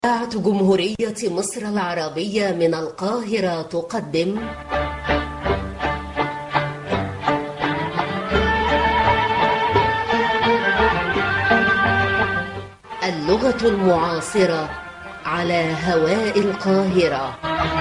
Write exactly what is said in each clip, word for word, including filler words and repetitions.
إذاعة جمهورية مصر العربية من القاهرة تقدم اللغة المعاصرة على هواء القاهرة.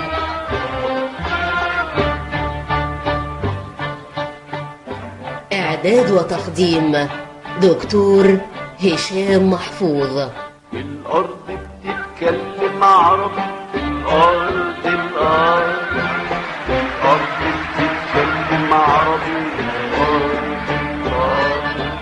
إعداد وتقديم دكتور هشام محفوظ. الأرض بتتكلم عربي، الأرض الأرض الأرض بتتكلم عربي، الأرض الأرض.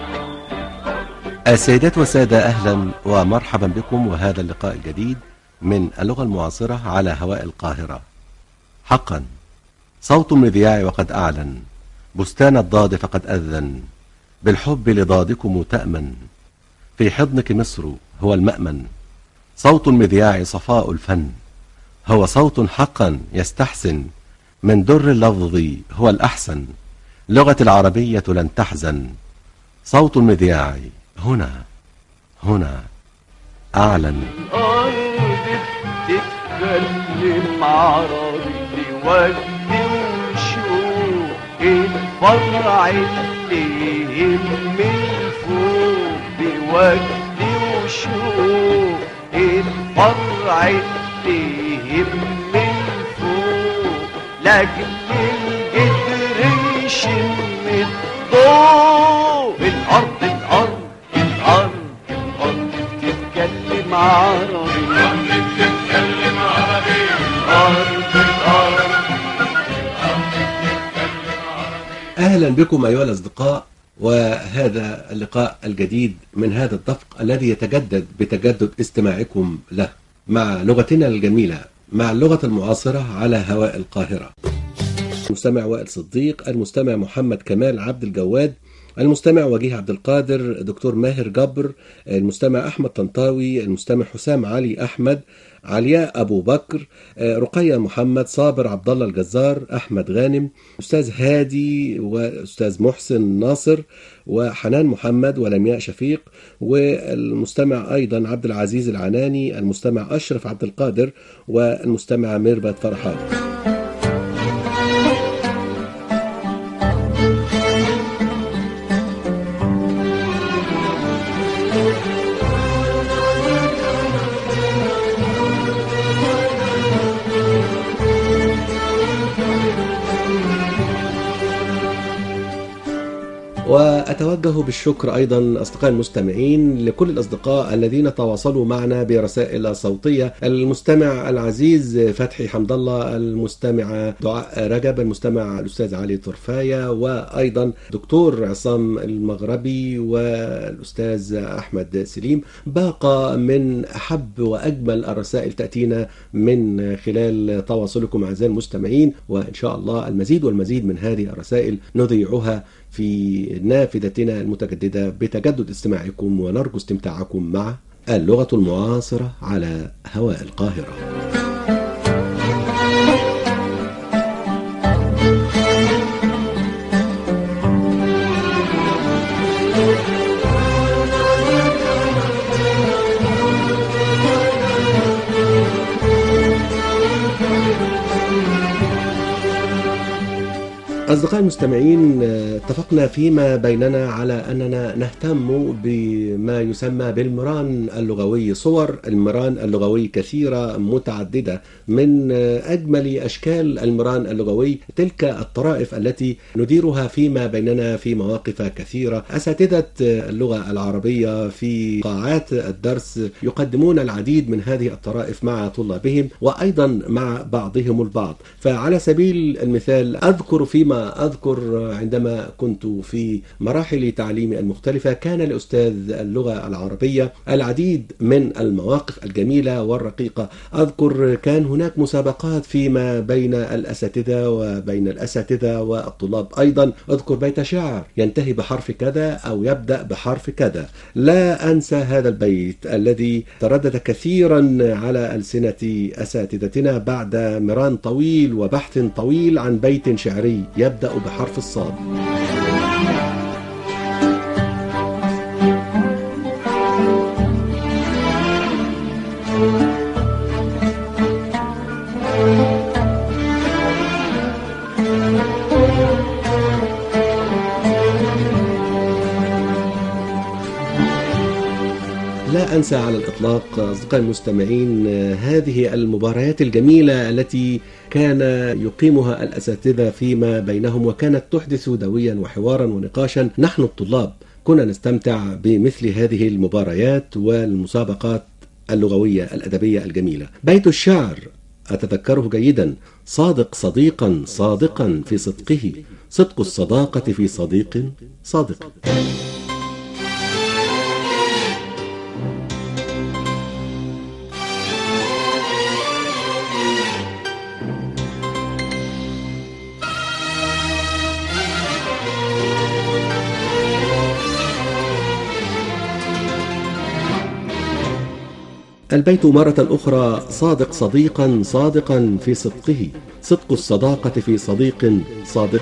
السيدات والسادة، أهلا ومرحبا بكم وهذا اللقاء الجديد من اللغة المعاصرة على هواء القاهرة. حقا صوت المذياع وقد أعلن، بستان الضاد فقد أذن، بالحب لضادكم تأمن، في حضنك مصر هو المأمن. صوت المذياع صفاء الفن، هو صوت حقا يستحسن، من در اللفظ هو الأحسن، لغة العربية لن تحزن. صوت المذياع هنا هنا أعلن. الأرض بتتكلم عربي، ودي وشوق الفرع اللي يهم الفوق، بودي وشوق الفرع اللي يهم الفوق، لكن الجدر يشم الضوء. الأرض الأرض الأرض الأرض بتتكلم عربي، الأرض بتتكلم عربي، الأرض الأرض الأرض بتتكلم عربي. أهلا بكم أيها الأصدقاء، وهذا اللقاء الجديد من هذا الدفق الذي يتجدد بتجدد استماعكم له مع لغتنا الجميلة، مع اللغة المعاصرة على هواء القاهرة. المستمع وائل صديق، المستمع محمد كمال عبد الجواد، المستمع وجيه عبد القادر، دكتور ماهر جبر، المستمع أحمد طنطاوي، المستمع حسام علي أحمد، علياء أبو بكر، رقية محمد، صابر عبد الله الجزار، أحمد غانم، أستاذ هادي، وأستاذ محسن ناصر، وحنان محمد، ولمياء شفيق، والمستمع أيضا عبد العزيز العناني، المستمع أشرف عبد القادر، والمستمع ميربت فرحات. وأتوجه بالشكر أيضا أصدقائي المستمعين لكل الأصدقاء الذين تواصلوا معنا برسائل صوتية. المستمع العزيز فتحي حمد الله، المستمع دعاء رجب، المستمع الأستاذ علي طرفاية، وأيضا دكتور عصام المغربي، والأستاذ أحمد سليم. باقى من أحب وأجمل الرسائل تأتينا من خلال تواصلكم أعزائي المستمعين، وإن شاء الله المزيد والمزيد من هذه الرسائل نذيعها في نافذتنا المتجددة بتجدد استماعكم، ونرجو استمتاعكم مع اللغة المعاصرة على هواء القاهرة. أصدقائي المستمعين، اتفقنا فيما بيننا على أننا نهتم بما يسمى بالمران اللغوي. صور المران اللغوي كثيرة متعددة، من أجمل أشكال المران اللغوي تلك الطرائف التي نديرها فيما بيننا في مواقف كثيرة. أساتذة اللغة العربية في قاعات الدرس يقدمون العديد من هذه الطرائف مع طلابهم، وأيضا مع بعضهم البعض. فعلى سبيل المثال أذكر فيما أذكر عندما كنت في مراحل تعليمي المختلفة، كان لأستاذ اللغة العربية العديد من المواقف الجميلة والرقيقة. أذكر كان هناك مسابقات فيما بين الأساتذة وبين الأساتذة والطلاب. أيضا أذكر بيت شعر ينتهي بحرف كذا أو يبدأ بحرف كذا. لا أنسى هذا البيت الذي تردد كثيرا على ألسنة أساتذتنا بعد مران طويل وبحث طويل عن بيت شعري يبدأ بحرف الصاد. أنسى على الإطلاق أصدقائي المستمعين هذه المباريات الجميلة التي كان يقيمها الأساتذة فيما بينهم، وكانت تحدث دويا وحوارا ونقاشا. نحن الطلاب كنا نستمتع بمثل هذه المباريات والمسابقات اللغوية الأدبية الجميلة. بيت الشعر أتذكره جيدا: صادق صديقا صادقا في صدقه، صدق الصداقة في صديق صادق. البيت مرة أخرى: صادق صديقا صادقا في صدقه، صدق الصداقة في صديق صادق.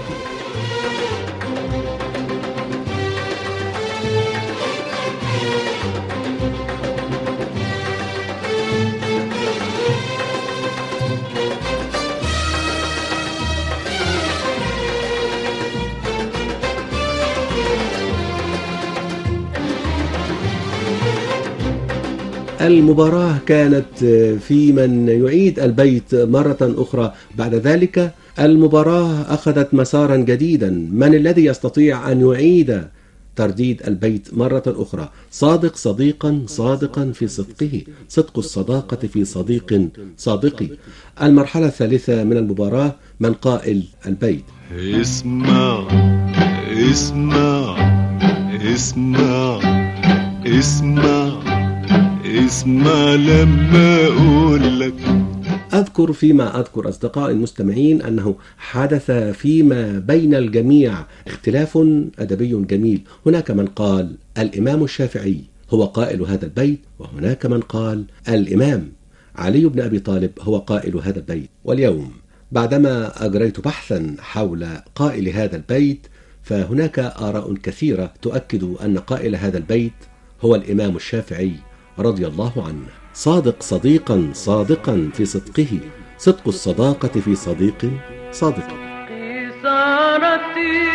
المباراة كانت في من يعيد البيت مرة أخرى. بعد ذلك المباراة أخذت مسارا جديدا: من الذي يستطيع أن يعيد ترديد البيت مرة أخرى؟ صادق صديقا صادقا في صدقه، صدق الصداقة في صديق صادق. المرحلة الثالثة من المباراة: من قائل البيت؟ اسمع اسمع اسمع اسمع اسمع لما أقول لك. أذكر فيما أذكر أصدقائي المستمعين أنه حدث فيما بين الجميع اختلاف أدبي جميل. هناك من قال الإمام الشافعي هو قائل هذا البيت، وهناك من قال الإمام علي بن أبي طالب هو قائل هذا البيت. واليوم بعدما أجريت بحثا حول قائل هذا البيت، فهناك آراء كثيرة تؤكد أن قائل هذا البيت هو الإمام الشافعي رضي الله عنه. صادق صديقا صادقا في صدقه، صدق الصداقة في صديق صادق. قيصارتي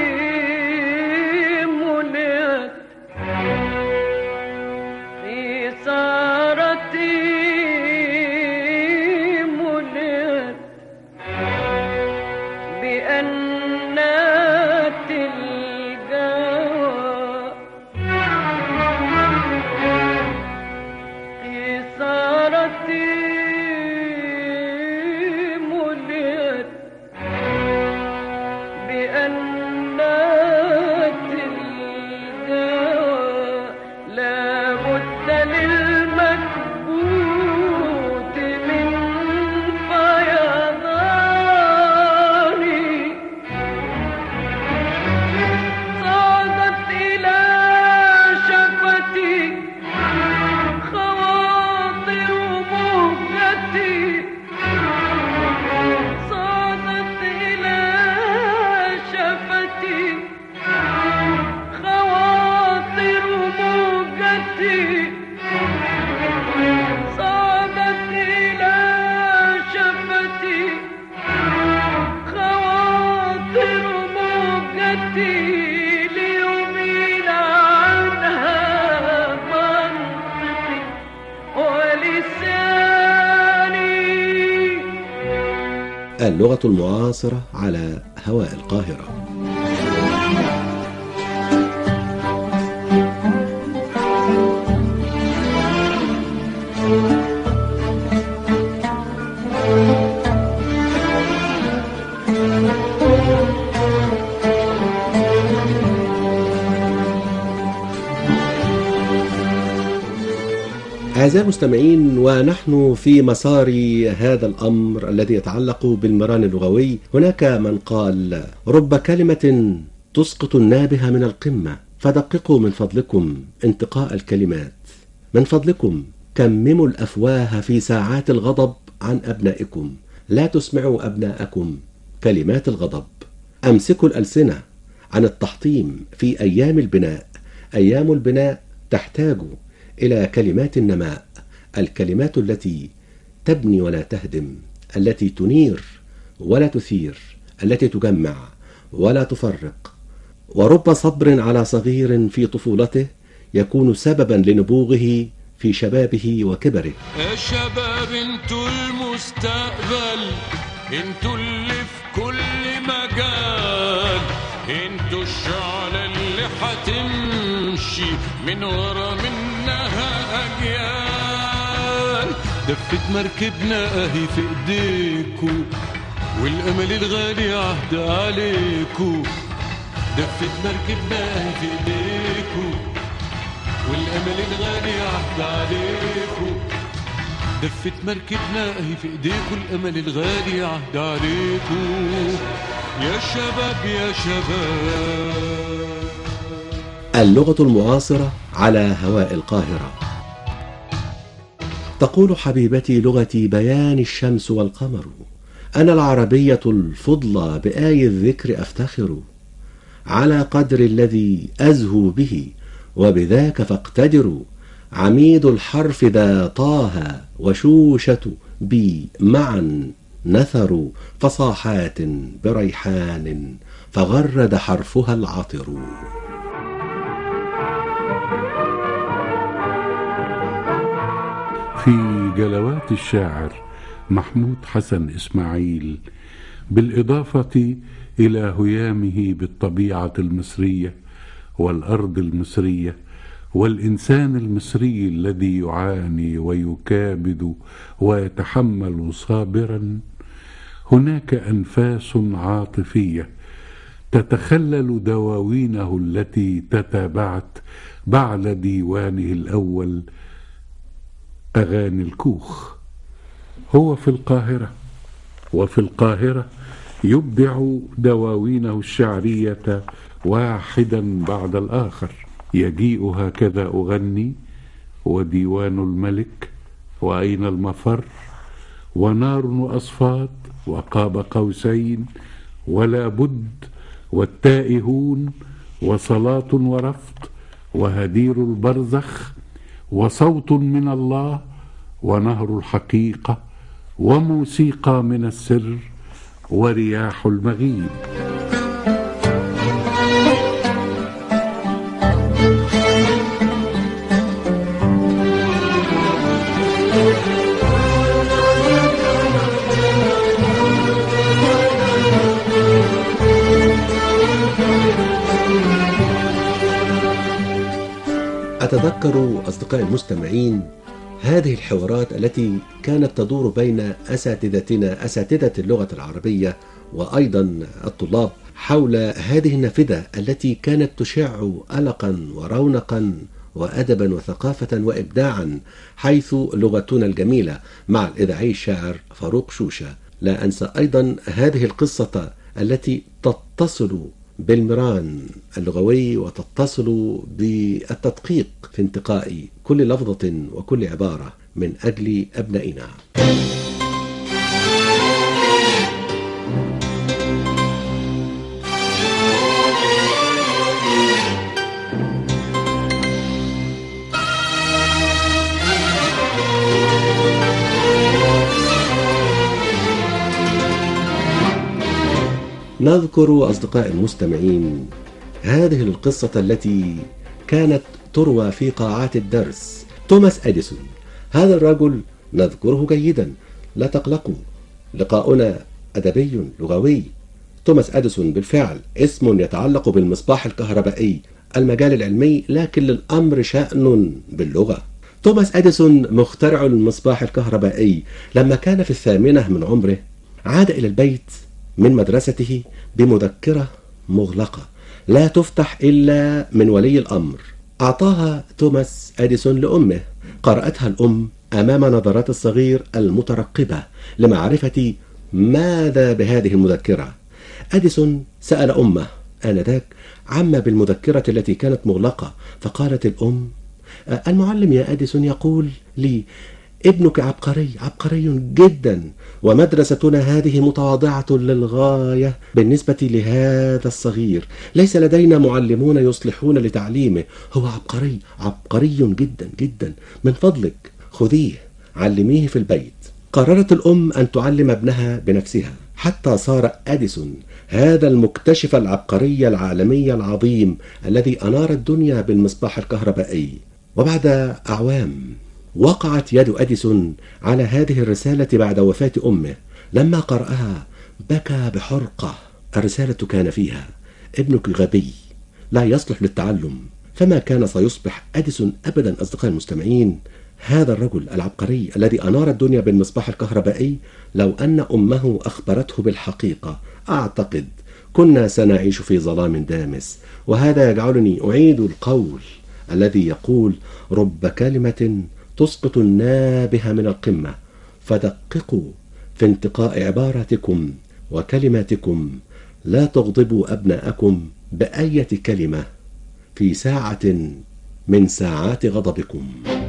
منيت قيصارتي منيت بأنات الجوى قيصارتي منيت بأنات الجوى لا بد للمكبوت من فيضان صعدت إلى شفتي خواطر مهجتي صعدت إلى شفتي خواطر مهجتي صعدت إلى شفتي خواطر مهجتي ليميل عنها منطقي ولساني. اللغة المعاصرة على هواء القاهرة. أعزائي المستمعين، ونحن في مسار هذا الأمر الذي يتعلق بالمران اللغوي، هناك من قال: رب كلمة تسقط النابه من القمة، فدققوا من فضلكم انتقاء الكلمات. من فضلكم كمموا الأفواه في ساعات الغضب عن أبنائكم، لا تسمعوا أبناءكم كلمات الغضب. أمسكوا الألسنة عن التحطيم في أيام البناء. أيام البناء تحتاج إلى كلمات النماء، الكلمات التي تبني ولا تهدم، التي تنير ولا تثير، التي تجمع ولا تفرق. ورب صبر على صغير في طفولته يكون سببا لنبوغه في شبابه وكبره. يا شباب انتوا المستقبل، انتوا اللي في كل مجال، انتوا الشعلة اللي هتمشي من ورا منها أجيال. دفة مركبنا اهي في ايديكو، والامل الغالي عهد عليكو. دفة مركبنا اهي في ايديكو، والامل الغالي عهد عليكو. دفة مركبنا اهي في ايديكو، الامل الغالي عهد عليكو. يا شباب يا شباب. اللغة المعاصرة على هواء القاهرة. تقول حبيبتي لغتي بيان الشمس والقمر، أنا العربية الفضلى بآي الذكر أفتخر، على قدر الذي أزهو به وبذاك فاقتدروا. عميد الحرف ذا طه وشوشة بي معا نثروا، فصاحات بريحان فغرد حرفها العطر. في جلوات الشاعر محمود حسن إسماعيل، بالإضافة إلى هيامه بالطبيعة المصرية والأرض المصرية والإنسان المصري الذي يعاني ويكابد ويتحمل صابرا، هناك أنفاس عاطفية تتخلل دواوينه التي تتابعت بعد ديوانه الأول أغاني الكوخ. هو في القاهرة، وفي القاهرة يبدع دواوينه الشعرية واحدا بعد الآخر. يجيء هكذا أغني، وديوان الملك، وأين المفر، ونار وأصفاد، وقاب قوسين، ولا بد، والتائهون، وصلاة ورفض، وهدير البرزخ، وصوت من الله، ونهر الحقيقة، وموسيقى من السر، ورياح المغيب. أتذكر أصدقائي المستمعين هذه الحوارات التي كانت تدور بين أساتذتنا أساتذة اللغة العربية وأيضا الطلاب حول هذه النافذة التي كانت تشع ألقا ورونقا وأدبا وثقافة وإبداعا، حيث لغتنا الجميلة مع الإذاعي الشاعر فاروق شوشة. لا أنسى أيضا هذه القصة التي تتصل بالمران اللغوي وتتصل بالتدقيق في انتقاء كل لفظة وكل عبارة من أجل أبنائنا. نذكر أصدقائي المستمعين هذه القصة التي كانت تروى في قاعات الدرس. توماس أديسون، هذا الرجل نذكره جيدا، لا تقلقوا، لقاؤنا أدبي لغوي. توماس أديسون بالفعل اسم يتعلق بالمصباح الكهربائي، المجال العلمي، لكن للأمر شأن باللغة. توماس أديسون مخترع المصباح الكهربائي لما كان في الثامنة من عمره عاد إلى البيت من مدرسته بمذكرة مغلقة لا تفتح إلا من ولي الأمر. أعطاها توماس أديسون لأمه، قرأتها الأم أمام نظرات الصغير المترقبة لمعرفة ماذا بهذه المذكرة. أديسون سأل أمه آنذاك عما بالمذكرة التي كانت مغلقة، فقالت الأم: المعلم يا أديسون يقول لي ابنك عبقري عبقري جدا، ومدرستنا هذه متواضعة للغاية بالنسبة لهذا الصغير، ليس لدينا معلمون يصلحون لتعليمه، هو عبقري عبقري جدا جدا، من فضلك خذيه علميه في البيت. قررت الأم أن تعلم ابنها بنفسها، حتى صار أديسون هذا المكتشف العبقري العالمي العظيم الذي أنار الدنيا بالمصباح الكهربائي. وبعد أعوام وقعت يد أديسون على هذه الرسالة بعد وفاة أمه. لما قرأها بكى بحرقة. الرسالة كان فيها: ابنك غبي لا يصلح للتعلم. فما كان سيصبح أديسون أبدا أصدقائي المستمعين، هذا الرجل العبقري الذي أنار الدنيا بالمصباح الكهربائي، لو أن أمه أخبرته بالحقيقة أعتقد كنا سنعيش في ظلام دامس. وهذا يجعلني أعيد القول الذي يقول: رب كلمة تسقط النابه من القمة، فدققوا في انتقاء عباراتكم وكلماتكم، لا تغضبوا أبناءكم بأية كلمة في ساعة من ساعات غضبكم.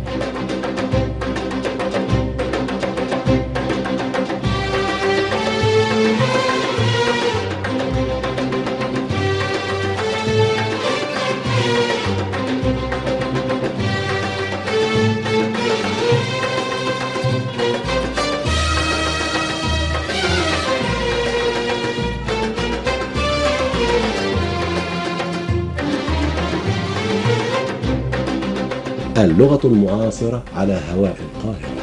اللغة المعاصرة على هواء القاهرة.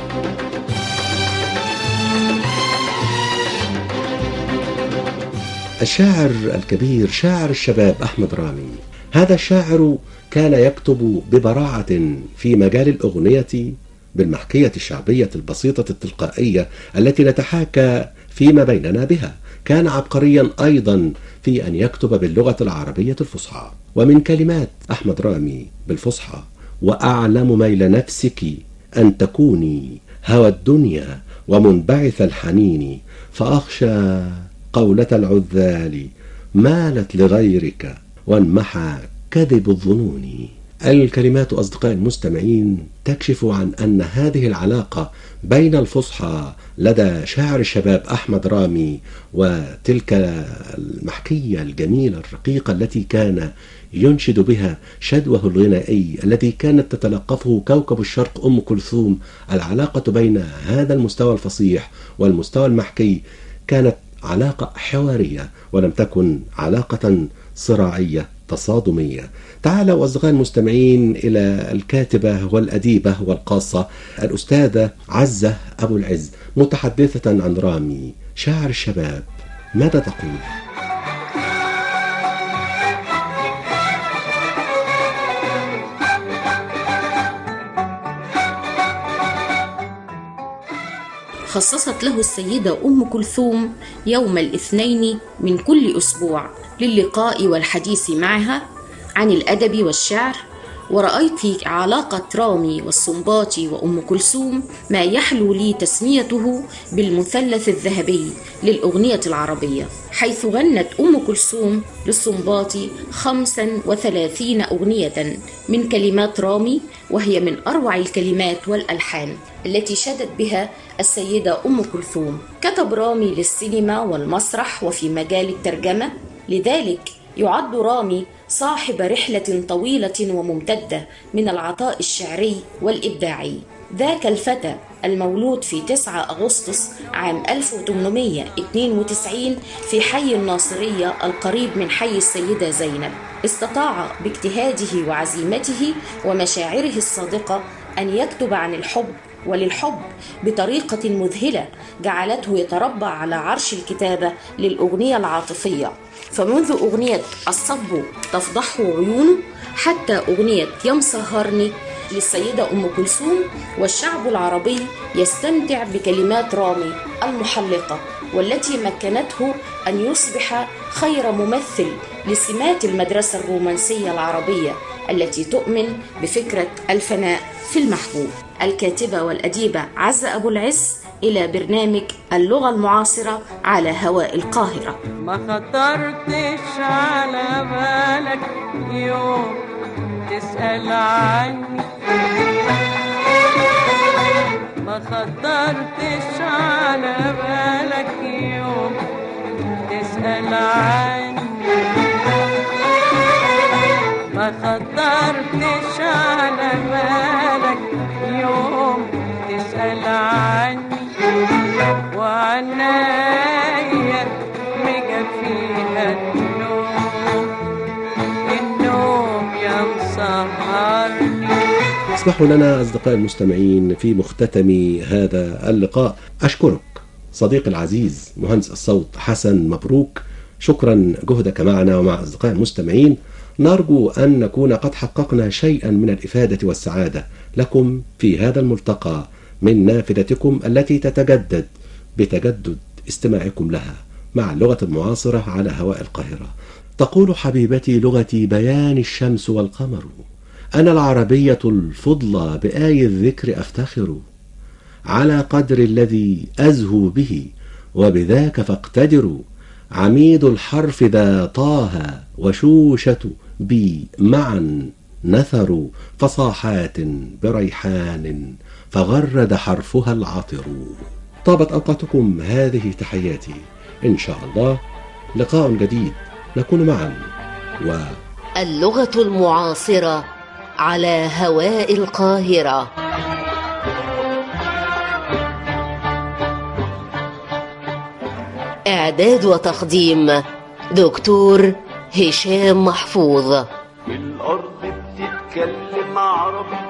الشاعر الكبير شاعر الشباب أحمد رامي، هذا الشاعر كان يكتب ببراعة في مجال الأغنية بالمحكية الشعبية البسيطة التلقائية التي نتحاكى فيما بيننا بها. كان عبقريا أيضا في أن يكتب باللغة العربية الفصحى. ومن كلمات أحمد رامي بالفصحى: وأعلم ميل نفسك أن تكوني هوى الدنيا ومنبعث الحنين، فأخشى قولة العذال مالت لغيرك وانمحى كذب الظنون. الكلمات أصدقائي المستمعين تكشف عن أن هذه العلاقة بين الفصحى لدى شاعر الشباب أحمد رامي وتلك المحكية الجميلة الرقيقة التي كان ينشد بها شدوه الغنائي الذي كانت تتلقفه كوكب الشرق أم كلثوم، العلاقة بين هذا المستوى الفصيح والمستوى المحكي كانت علاقة حوارية ولم تكن علاقة صراعية تصادمية. تعالوا أصدقائي المستمعين إلى الكاتبة والأديبة والقاصة الأستاذة عزة أبو العز متحدثة عن رامي شاعر الشباب. ماذا تقول؟ خصصت له السيدة أم كلثوم يوم الاثنين من كل أسبوع للقاء والحديث معها عن الأدب والشعر. ورأيت في علاقة رامي والسنباطي وأم كلثوم ما يحلو لي تسميته بالمثلث الذهبي للأغنية العربية، حيث غنت أم كلثوم للسنباطي خمسا وثلاثين أغنية من كلمات رامي، وهي من أروع الكلمات والألحان التي شدت بها السيدة أم كلثوم. كتب رامي للسينما والمسرح وفي مجال الترجمة، لذلك يعد رامي صاحب رحلة طويلة وممتدة من العطاء الشعري والإبداعي. ذاك الفتى المولود في تسعة أغسطس عام ألف وثمانمائة واثنين وتسعين في حي الناصرية القريب من حي السيدة زينب، استطاع باجتهاده وعزيمته ومشاعره الصادقة أن يكتب عن الحب وللحب بطريقة مذهلة جعلته يتربع على عرش الكتابة للأغنية العاطفية، فمنذ أغنية الصب تفضحه عيونه حتى أغنية يم سهرني للسيدة أم كلثوم، والشعب العربي يستمتع بكلمات رامي المحلقة والتي مكنته أن يصبح خير ممثل لسمات المدرسة الرومانسية العربية التي تؤمن بفكرة الفناء في المحبوب. الكاتبة والأديبة عزة أبو العز إلى برنامج اللغة المعاصرة على هواء القاهرة. ما خطرتش على بالك يوم تسأل عني، ما خطرتش على بالك يوم تسأل عني، ما خطرتش على بالك يوم تسأل عني، وعنايا مجا فيها النوم، النوم يا مسهرني. اسمحوا لنا أصدقائي المستمعين في مختتم هذا اللقاء أشكرك صديقي العزيز مهندس الصوت حسن مبروك، شكرا جهدك معنا ومع أصدقائي المستمعين. نرجو أن نكون قد حققنا شيئا من الإفادة والسعادة لكم في هذا الملتقى من نافذتكم التي تتجدد بتجدد استماعكم لها مع اللغة المعاصرة على هواء القاهرة. تقول حبيبتي لغتي بيان الشمس والقمر، أنا العربية الفضلى بآي الذكر أفتخر، على قدر الذي أزهو به وبذاك فاقتدر، عميد الحرف ذا طه وشوشة بي معا نثر، فصاحات بريحان فغرد حرفها العطر. طابت أوقاتكم، هذه تحياتي، إن شاء الله لقاء جديد نكون معا و اللغة المعاصرة على هواء القاهرة. إعداد وتقديم دكتور هشام محفوظ. الأرض بتتكلم عربي